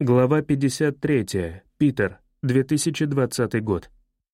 Глава 53. Питер. 2020 год.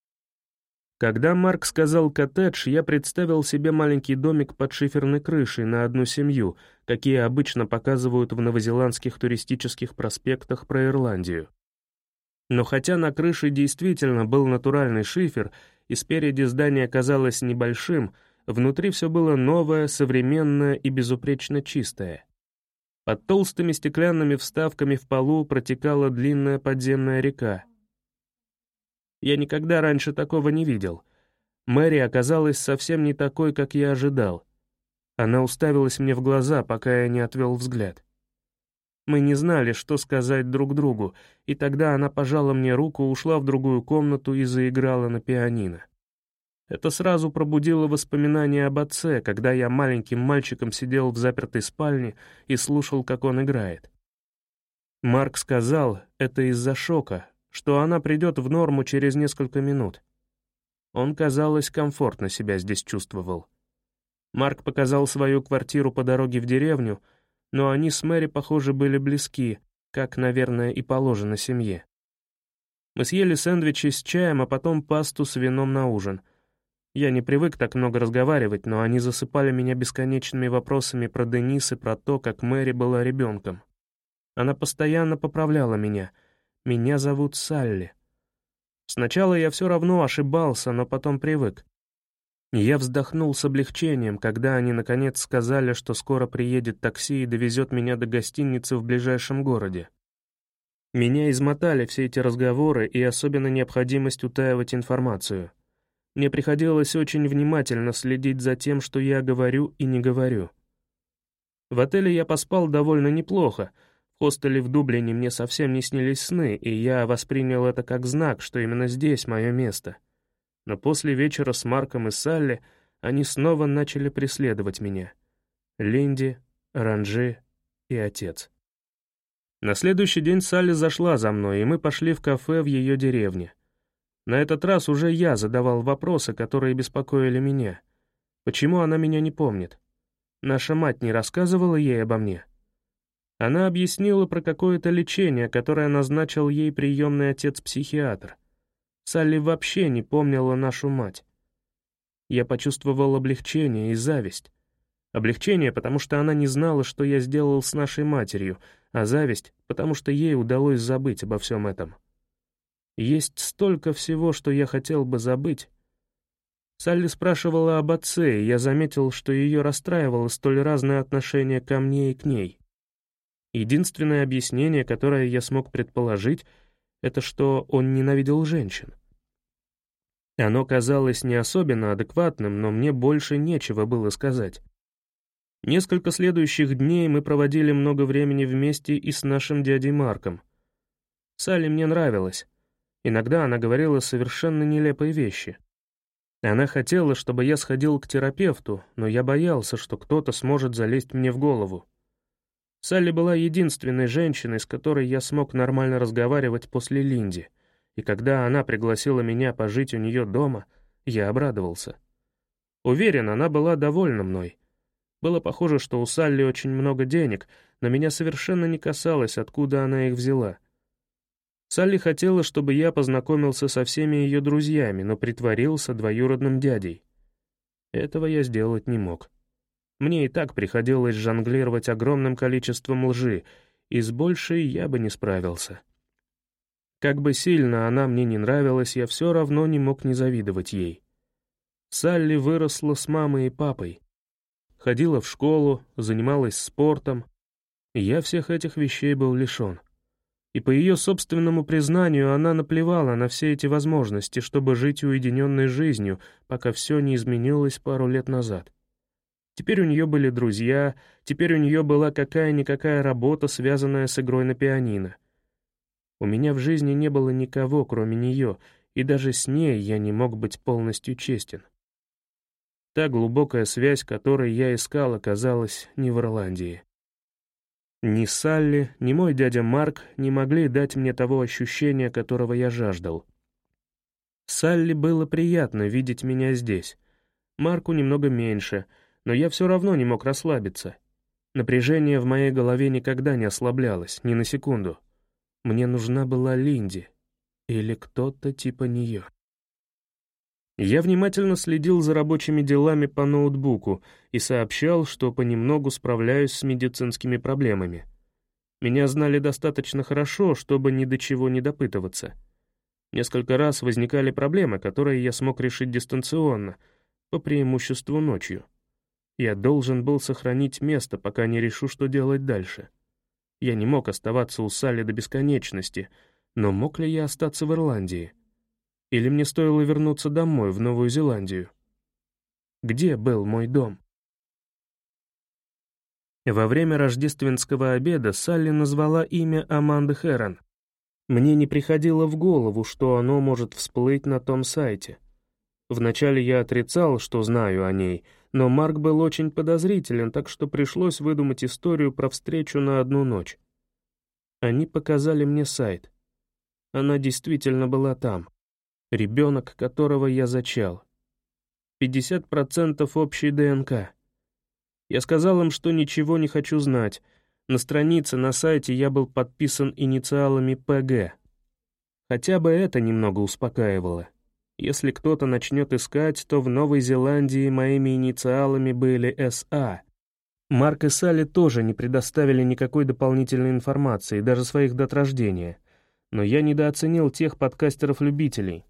Когда Марк сказал «коттедж», я представил себе маленький домик под шиферной крышей на одну семью, какие обычно показывают в новозеландских туристических проспектах про Ирландию. Но хотя на крыше действительно был натуральный шифер, и спереди здание казалось небольшим, внутри все было новое, современное и безупречно чистое. Под толстыми стеклянными вставками в полу протекала длинная подземная река. Я никогда раньше такого не видел. Мэри оказалась совсем не такой, как я ожидал. Она уставилась мне в глаза, пока я не отвел взгляд. Мы не знали, что сказать друг другу, и тогда она пожала мне руку, ушла в другую комнату и заиграла на пианино. Это сразу пробудило воспоминания об отце, когда я маленьким мальчиком сидел в запертой спальне и слушал, как он играет. Марк сказал, это из-за шока, что она придет в норму через несколько минут. Он, казалось, комфортно себя здесь чувствовал. Марк показал свою квартиру по дороге в деревню, но они с Мэри, похоже, были близки, как, наверное, и положено семье. Мы съели сэндвичи с чаем, а потом пасту с вином на ужин. Я не привык так много разговаривать, но они засыпали меня бесконечными вопросами про Денис и про то, как Мэри была ребенком. Она постоянно поправляла меня. «Меня зовут Салли». Сначала я все равно ошибался, но потом привык. Я вздохнул с облегчением, когда они наконец сказали, что скоро приедет такси и довезет меня до гостиницы в ближайшем городе. Меня измотали все эти разговоры и особенно необходимость утаивать информацию. Мне приходилось очень внимательно следить за тем, что я говорю и не говорю. В отеле я поспал довольно неплохо. В хостеле в Дублине мне совсем не снились сны, и я воспринял это как знак, что именно здесь мое место. Но после вечера с Марком и Салли они снова начали преследовать меня. Линди, Ранжи и отец. На следующий день Салли зашла за мной, и мы пошли в кафе в ее деревне. На этот раз уже я задавал вопросы, которые беспокоили меня. Почему она меня не помнит? Наша мать не рассказывала ей обо мне? Она объяснила про какое-то лечение, которое назначил ей приемный отец-психиатр. Салли вообще не помнила нашу мать. Я почувствовал облегчение и зависть. Облегчение, потому что она не знала, что я сделал с нашей матерью, а зависть, потому что ей удалось забыть обо всем этом. Есть столько всего, что я хотел бы забыть. Салли спрашивала об отце, и я заметил, что ее расстраивало столь разное отношение ко мне и к ней. Единственное объяснение, которое я смог предположить, это что он ненавидел женщин. Оно казалось не особенно адекватным, но мне больше нечего было сказать. Несколько следующих дней мы проводили много времени вместе и с нашим дядей Марком. Салли мне нравилась. Иногда она говорила совершенно нелепые вещи. Она хотела, чтобы я сходил к терапевту, но я боялся, что кто-то сможет залезть мне в голову. Салли была единственной женщиной, с которой я смог нормально разговаривать после Линди, и когда она пригласила меня пожить у нее дома, я обрадовался. Уверен, она была довольна мной. Было похоже, что у Салли очень много денег, но меня совершенно не касалось, откуда она их взяла. Салли хотела, чтобы я познакомился со всеми ее друзьями, но притворился двоюродным дядей. Этого я сделать не мог. Мне и так приходилось жонглировать огромным количеством лжи, и с большей я бы не справился. Как бы сильно она мне не нравилась, я все равно не мог не завидовать ей. Салли выросла с мамой и папой. Ходила в школу, занималась спортом, и я всех этих вещей был лишен. И по ее собственному признанию она наплевала на все эти возможности, чтобы жить уединенной жизнью, пока все не изменилось пару лет назад. Теперь у нее были друзья, теперь у нее была какая-никакая работа, связанная с игрой на пианино. У меня в жизни не было никого, кроме нее, и даже с ней я не мог быть полностью честен. Та глубокая связь, которой я искал, оказалась не в Ирландии. Ни Салли, ни мой дядя Марк не могли дать мне того ощущения, которого я жаждал. Салли было приятно видеть меня здесь. Марку немного меньше, но я все равно не мог расслабиться. Напряжение в моей голове никогда не ослаблялось, ни на секунду. Мне нужна была Линди или кто-то типа нее. Я внимательно следил за рабочими делами по ноутбуку и сообщал, что понемногу справляюсь с медицинскими проблемами. Меня знали достаточно хорошо, чтобы ни до чего не допытываться. Несколько раз возникали проблемы, которые я смог решить дистанционно, по преимуществу ночью. Я должен был сохранить место, пока не решу, что делать дальше. Я не мог оставаться у Салли до бесконечности, но мог ли я остаться в Ирландии? Или мне стоило вернуться домой, в Новую Зеландию? Где был мой дом? Во время рождественского обеда Салли назвала имя Аманды Хэрон. Мне не приходило в голову, что оно может всплыть на том сайте. Вначале я отрицал, что знаю о ней, но Марк был очень подозрителен, так что пришлось выдумать историю про встречу на одну ночь. Они показали мне сайт. Она действительно была там. Ребенок, которого я зачал. 50% общей ДНК. Я сказал им, что ничего не хочу знать. На странице на сайте я был подписан инициалами ПГ. Хотя бы это немного успокаивало. Если кто-то начнет искать, то в Новой Зеландии моими инициалами были СА. Марк и Салли тоже не предоставили никакой дополнительной информации, даже своих дат рождения. Но я недооценил тех подкастеров-любителей.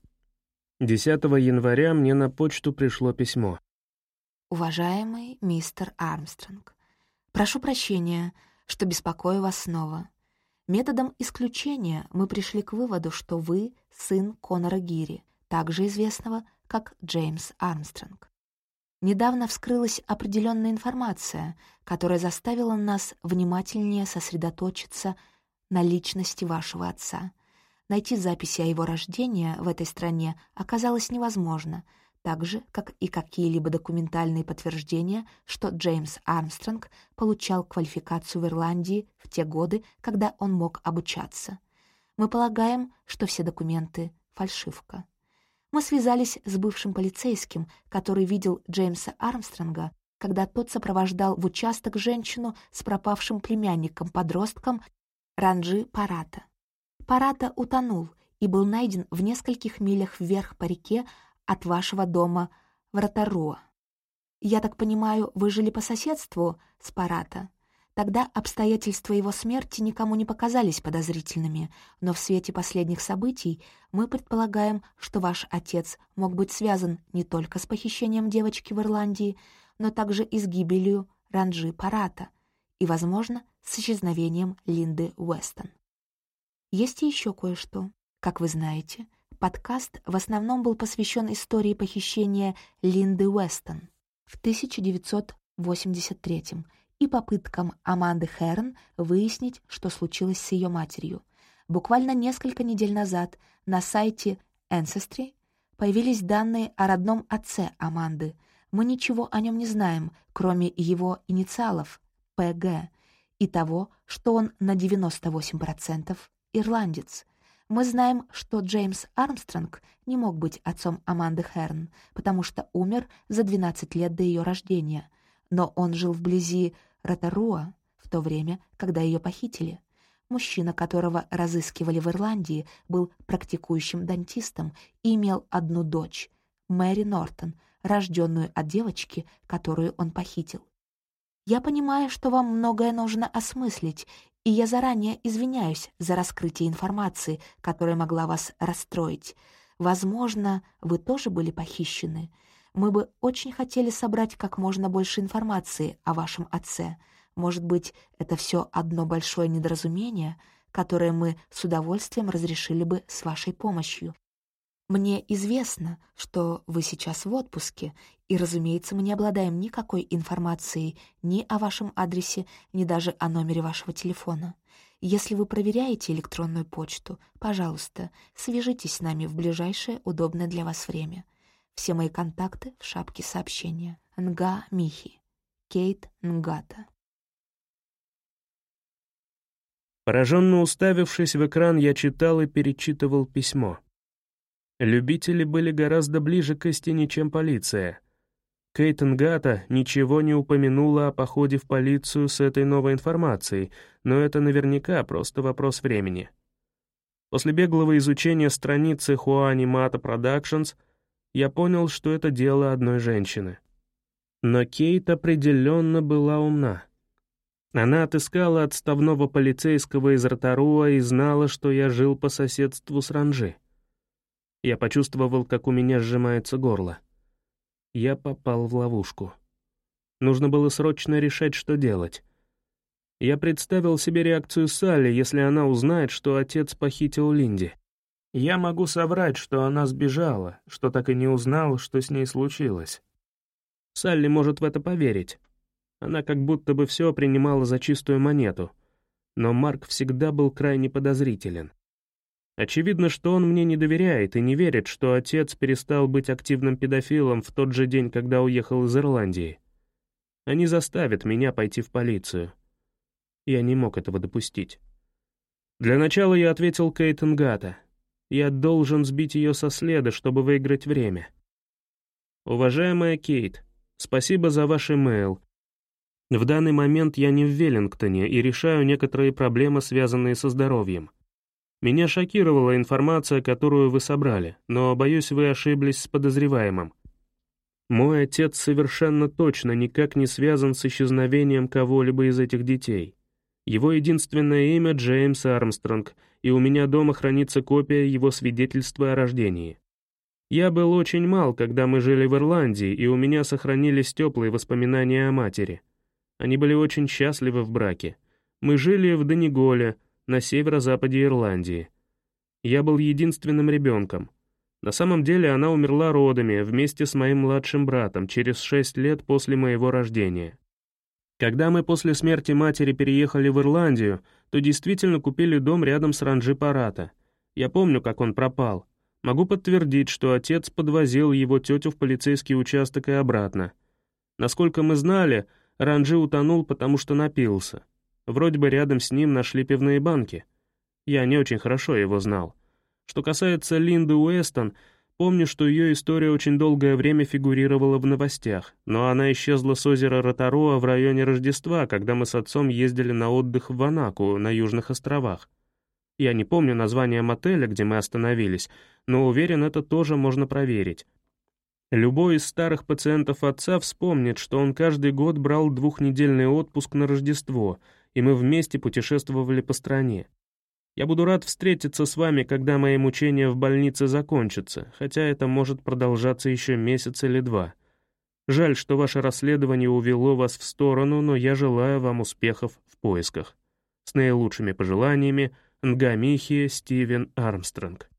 10 января мне на почту пришло письмо. Уважаемый мистер Армстронг, прошу прощения, что беспокою вас снова. Методом исключения мы пришли к выводу, что вы сын Конора Гири, также известного как Джеймс Армстронг. Недавно вскрылась определенная информация, которая заставила нас внимательнее сосредоточиться на личности вашего отца. Найти записи о его рождении в этой стране оказалось невозможно, так же, как и какие-либо документальные подтверждения, что Джеймс Армстронг получал квалификацию в Ирландии в те годы, когда он мог обучаться. Мы полагаем, что все документы — фальшивка. Мы связались с бывшим полицейским, который видел Джеймса Армстронга, когда тот сопровождал в участок женщину с пропавшим племянником-подростком Ранджи Парата. Парата утонул и был найден в нескольких милях вверх по реке от вашего дома в Ротаруа. Я так понимаю, вы жили по соседству с Парата? Тогда обстоятельства его смерти никому не показались подозрительными, но в свете последних событий мы предполагаем, что ваш отец мог быть связан не только с похищением девочки в Ирландии, но также и с гибелью Ранджи Парата и, возможно, с исчезновением Линды Уэстон. Есть и еще кое-что. Как вы знаете, подкаст в основном был посвящен истории похищения Линды Уэстон в 1983 и попыткам Аманды Хэрон выяснить, что случилось с ее матерью. Буквально несколько недель назад на сайте Ancestry появились данные о родном отце Аманды. Мы ничего о нем не знаем, кроме его инициалов ПГ и того, что он на 98% ирландец. Мы знаем, что Джеймс Армстронг не мог быть отцом Аманды Хэрон, потому что умер за 12 лет до ее рождения, но он жил вблизи Ротаруа в то время, когда ее похитили. Мужчина, которого разыскивали в Ирландии, был практикующим дантистом и имел одну дочь, Мэри Нортон, рожденную от девочки, которую он похитил. Я понимаю, что вам многое нужно осмыслить, и я заранее извиняюсь за раскрытие информации, которая могла вас расстроить. Возможно, вы тоже были похищены. Мы бы очень хотели собрать как можно больше информации о вашем отце. Может быть, это все одно большое недоразумение, которое мы с удовольствием разрешили бы с вашей помощью. Мне известно, что вы сейчас в отпуске, и, разумеется, мы не обладаем никакой информацией ни о вашем адресе, ни даже о номере вашего телефона. Если вы проверяете электронную почту, пожалуйста, свяжитесь с нами в ближайшее удобное для вас время. Все мои контакты в шапке сообщения. Нга Михи. Кейт Нгата. Пораженно уставившись в экран, я читал и перечитывал письмо. Любители были гораздо ближе к истине, чем полиция. Кейт Нгата ничего не упомянула о походе в полицию с этой новой информацией, но это наверняка просто вопрос времени. После беглого изучения страницы Хуани Мата Productions я понял, что это дело одной женщины. Но Кейт определенно была умна. Она отыскала отставного полицейского из Ротаруа и знала, что я жил по соседству с Ранжи. Я почувствовал, как у меня сжимается горло. Я попал в ловушку. Нужно было срочно решать, что делать. Я представил себе реакцию Салли, если она узнает, что отец похитил Линди. Я могу соврать, что она сбежала, что так и не узнал, что с ней случилось. Салли может в это поверить. Она как будто бы все принимала за чистую монету. Но Марк всегда был крайне подозрителен. Очевидно, что он мне не доверяет и не верит, что отец перестал быть активным педофилом в тот же день, когда уехал из Ирландии. Они заставят меня пойти в полицию. Я не мог этого допустить. Для начала я ответил Кейт Нгата. Я должен сбить ее со следа, чтобы выиграть время. Уважаемая Кейт, спасибо за ваш имейл. В данный момент я не в Веллингтоне и решаю некоторые проблемы, связанные со здоровьем. Меня шокировала информация, которую вы собрали, но, боюсь, вы ошиблись с подозреваемым. Мой отец совершенно точно никак не связан с исчезновением кого-либо из этих детей. Его единственное имя — Джеймс Армстронг, и у меня дома хранится копия его свидетельства о рождении. Я был очень мал, когда мы жили в Ирландии, и у меня сохранились теплые воспоминания о матери. Они были очень счастливы в браке. Мы жили в Дониголе, на северо-западе Ирландии. Я был единственным ребенком. На самом деле она умерла родами вместе с моим младшим братом через 6 лет после моего рождения. Когда мы после смерти матери переехали в Ирландию, то действительно купили дом рядом с Ранжи Парата. Я помню, как он пропал. Могу подтвердить, что отец подвозил его тетю в полицейский участок и обратно. Насколько мы знали, Ранжи утонул, потому что напился. Вроде бы рядом с ним нашли пивные банки. Я не очень хорошо его знал. Что касается Линды Уэстон, помню, что ее история очень долгое время фигурировала в новостях, но она исчезла с озера Ротаруа в районе Рождества, когда мы с отцом ездили на отдых в Ванаку, на Южных островах. Я не помню название мотеля, где мы остановились, но уверен, это тоже можно проверить. Любой из старых пациентов отца вспомнит, что он каждый год брал 2-недельный отпуск на Рождество, и мы вместе путешествовали по стране. Я буду рад встретиться с вами, когда мои мучения в больнице закончатся, хотя это может продолжаться еще месяц или 2. Жаль, что ваше расследование увело вас в сторону, но я желаю вам успехов в поисках. С наилучшими пожеланиями, Нгамихи Стивен Армстронг.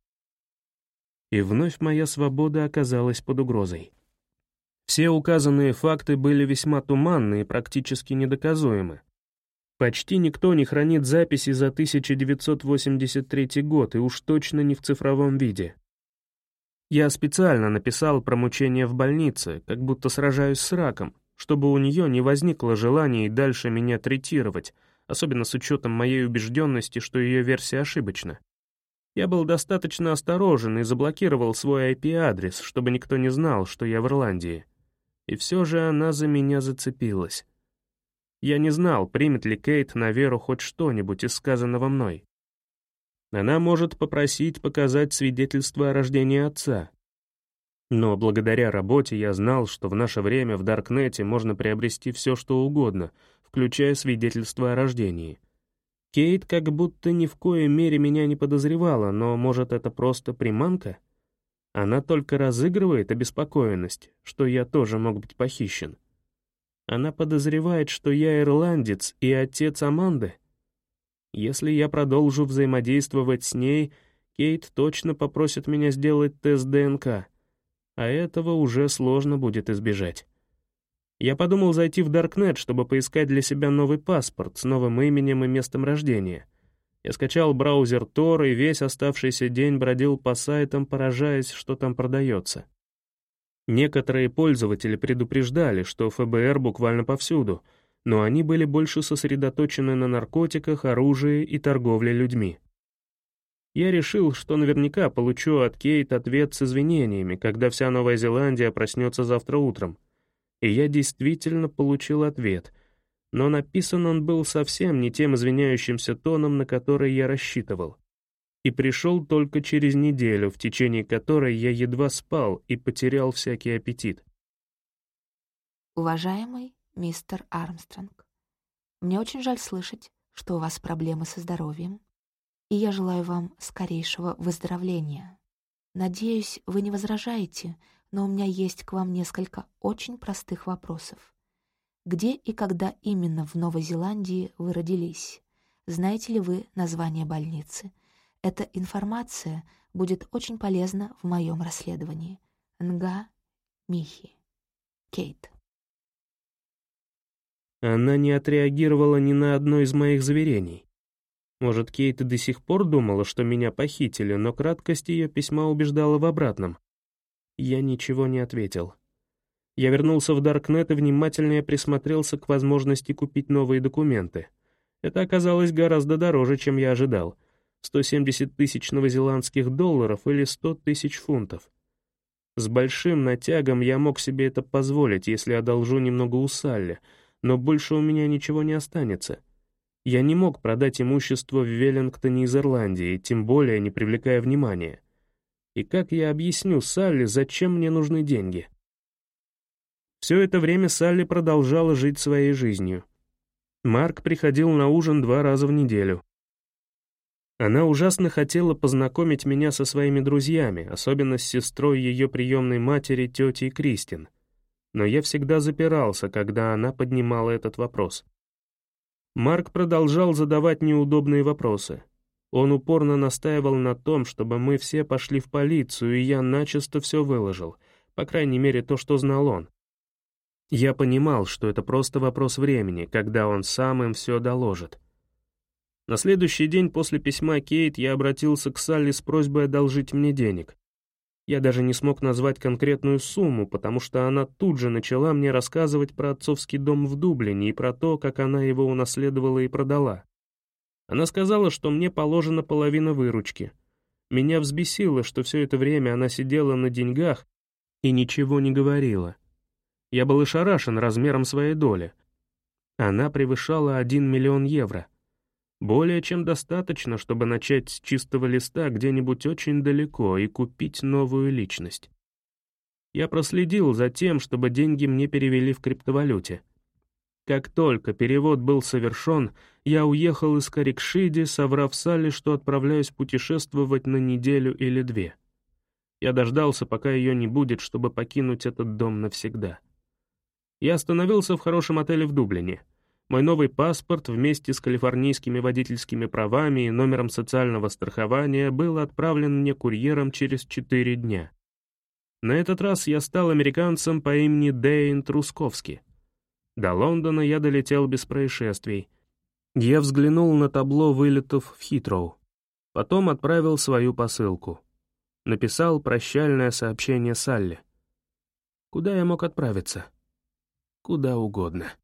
И вновь моя свобода оказалась под угрозой. Все указанные факты были весьма туманны и практически недоказуемы. Почти никто не хранит записи за 1983 год, и уж точно не в цифровом виде. Я специально написал про мучения в больнице, как будто сражаюсь с раком, чтобы у нее не возникло желания и дальше меня третировать, особенно с учетом моей убежденности, что ее версия ошибочна. Я был достаточно осторожен и заблокировал свой IP-адрес, чтобы никто не знал, что я в Ирландии. И все же она за меня зацепилась. Я не знал, примет ли Кейт на веру хоть что-нибудь из сказанного мной. Она может попросить показать свидетельство о рождении отца. Но благодаря работе я знал, что в наше время в Даркнете можно приобрести все, что угодно, включая свидетельство о рождении. Кейт как будто ни в коей мере меня не подозревала, но, может, это просто приманка? Она только разыгрывает обеспокоенность, что я тоже мог быть похищен. Она подозревает, что я ирландец и отец Аманды. Если я продолжу взаимодействовать с ней, Кейт точно попросит меня сделать тест ДНК, а этого уже сложно будет избежать. Я подумал зайти в Даркнет, чтобы поискать для себя новый паспорт с новым именем и местом рождения. Я скачал браузер Tor и весь оставшийся день бродил по сайтам, поражаясь, что там продается. Некоторые пользователи предупреждали, что ФБР буквально повсюду, но они были больше сосредоточены на наркотиках, оружии и торговле людьми. Я решил, что наверняка получу от Кейт ответ с извинениями, когда вся Новая Зеландия проснется завтра утром. И я действительно получил ответ, но написан он был совсем не тем извиняющимся тоном, на который я рассчитывал. и пришел только через неделю, в течение которой я едва спал и потерял всякий аппетит. Уважаемый мистер Армстронг, мне очень жаль слышать, что у вас проблемы со здоровьем, и я желаю вам скорейшего выздоровления. Надеюсь, вы не возражаете, но у меня есть к вам несколько очень простых вопросов. Где и когда именно в Новой Зеландии вы родились? Знаете ли вы название больницы? Эта информация будет очень полезна в моем расследовании. Нга Михи. Кейт. Она не отреагировала ни на одно из моих заверений. Может, Кейт и до сих пор думала, что меня похитили, но краткость ее письма убеждала в обратном. Я ничего не ответил. Я вернулся в Даркнет и внимательнее присмотрелся к возможности купить новые документы. Это оказалось гораздо дороже, чем я ожидал. 170 тысяч новозеландских долларов или 100 тысяч фунтов. С большим натягом я мог себе это позволить, если одолжу немного у Салли, но больше у меня ничего не останется. Я не мог продать имущество в Веллингтоне из Ирландии, тем более не привлекая внимания. И как я объясню Салли, зачем мне нужны деньги? Все это время Салли продолжала жить своей жизнью. Марк приходил на ужин 2 раза в неделю. Она ужасно хотела познакомить меня со своими друзьями, особенно с сестрой ее приемной матери, тетей Кристин. Но я всегда запирался, когда она поднимала этот вопрос. Марк продолжал задавать неудобные вопросы. Он упорно настаивал на том, чтобы мы все пошли в полицию, и я начисто все выложил, по крайней мере, то, что знал он. Я понимал, что это просто вопрос времени, когда он сам им все доложит. На следующий день после письма Кейт я обратился к Салли с просьбой одолжить мне денег. Я даже не смог назвать конкретную сумму, потому что она тут же начала мне рассказывать про отцовский дом в Дублине и про то, как она его унаследовала и продала. Она сказала, что мне положена половина выручки. Меня взбесило, что все это время она сидела на деньгах и ничего не говорила. Я был ошарашен размером своей доли. Она превышала 1 миллион евро. Более чем достаточно, чтобы начать с чистого листа где-нибудь очень далеко и купить новую личность. Я проследил за тем, чтобы деньги мне перевели в криптовалюте. Как только перевод был совершен, я уехал из Карикшиди, соврав Салли, что отправляюсь путешествовать на неделю или 2. Я дождался, пока ее не будет, чтобы покинуть этот дом навсегда. Я остановился в хорошем отеле в Дублине. Мой новый паспорт вместе с калифорнийскими водительскими правами и номером социального страхования был отправлен мне курьером через 4 дня. На этот раз я стал американцем по имени Дэйн Трусковски. До Лондона я долетел без происшествий. Я взглянул на табло вылетов в Хитроу. Потом отправил свою посылку. Написал прощальное сообщение Салли. Куда я мог отправиться? Куда угодно.